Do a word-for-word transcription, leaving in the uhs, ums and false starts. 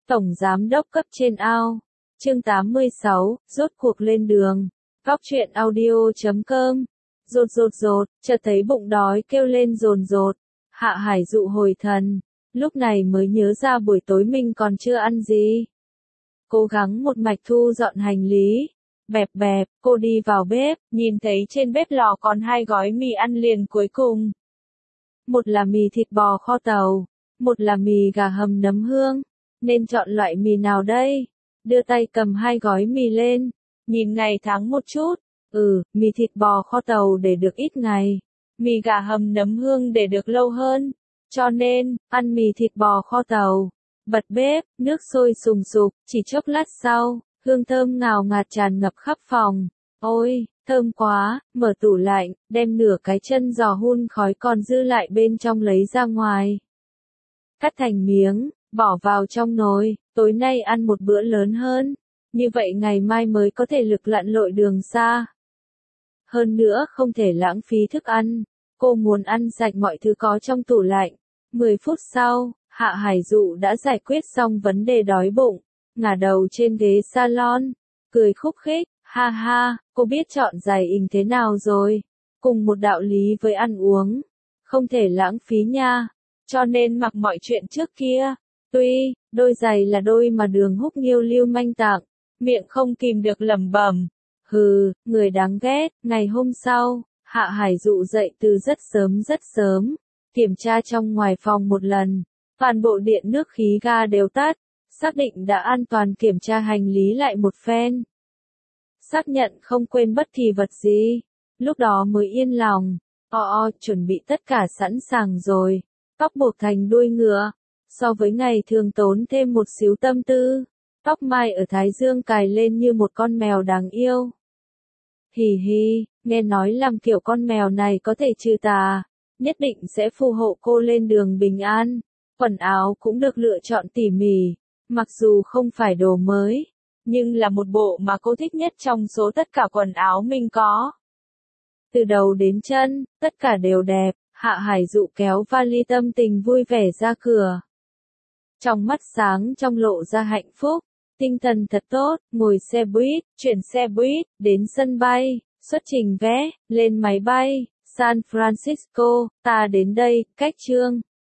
Tổng giám đốc cấp trên ao. Chương tám mươi sáu, rốt cuộc lên đường. Góc truyện audio chấm com. Rột rột rột, chợt thấy bụng đói kêu lên rồn rột. Hạ Hải Dụ hồi thần, lúc này mới nhớ ra buổi tối mình còn chưa ăn gì. Cố gắng một mạch thu dọn hành lý. Bẹp bẹp, cô đi vào bếp, nhìn thấy trên bếp lò còn hai gói mì ăn liền cuối cùng. Một là mì thịt bò kho tàu, một là mì gà hầm nấm hương. Nên chọn loại mì nào đây? Đưa tay cầm hai gói mì lên, nhìn ngày tháng một chút. Ừ, mì thịt bò kho tàu để được ít ngày, mì gà hầm nấm hương để được lâu hơn. Cho nên, ăn mì thịt bò kho tàu. Bật bếp, nước sôi sùng sục, chỉ chốc lát sau, hương thơm ngào ngạt tràn ngập khắp phòng. Ôi, thơm quá, mở tủ lạnh, đem nửa cái chân giò hun khói còn dư lại bên trong lấy ra ngoài. Cắt thành miếng, bỏ vào trong nồi, tối nay ăn một bữa lớn hơn. Như vậy ngày mai mới có thể lực lặn lội đường xa. Hơn nữa không thể lãng phí thức ăn, cô muốn ăn sạch mọi thứ có trong tủ lạnh. mười phút sau, Hạ Hải Dụ đã giải quyết xong vấn đề đói bụng, ngả đầu trên ghế salon, cười khúc khích, ha ha, cô biết chọn giày ình thế nào rồi. Cùng một đạo lý với ăn uống, không thể lãng phí nha, cho nên mặc mọi chuyện trước kia. Tuy, đôi giày là đôi mà Đường Húc Nghiêu lưu manh tặng, miệng không kìm được lẩm bẩm. Hừ, người đáng ghét. Ngày hôm sau, Hạ Hải Dụ dậy từ rất sớm rất sớm, kiểm tra trong ngoài phòng một lần, toàn bộ điện nước khí ga đều tắt, xác định đã an toàn kiểm tra hành lý lại một phen. Xác nhận không quên bất kỳ vật gì, lúc đó mới yên lòng. O o, chuẩn bị tất cả sẵn sàng rồi, tóc buộc thành đuôi ngựa, so với ngày thường tốn thêm một xíu tâm tư, tóc mai ở thái dương cài lên như một con mèo đáng yêu. Hì hì, nghe nói làm kiểu con mèo này có thể trừ tà, nhất định sẽ phù hộ cô lên đường bình an. Quần áo cũng được lựa chọn tỉ mỉ, mặc dù không phải đồ mới, nhưng là một bộ mà cô thích nhất trong số tất cả quần áo mình có. Từ đầu đến chân, tất cả đều đẹp. Hạ Hải Dụ kéo vali tâm tình vui vẻ ra cửa. Trong mắt sáng trong lộ ra hạnh phúc, tinh thần thật tốt, ngồi xe buýt, chuyển xe buýt, đến sân bay, xuất trình vé, lên máy bay, San Francisco, ta đến đây, cách chương.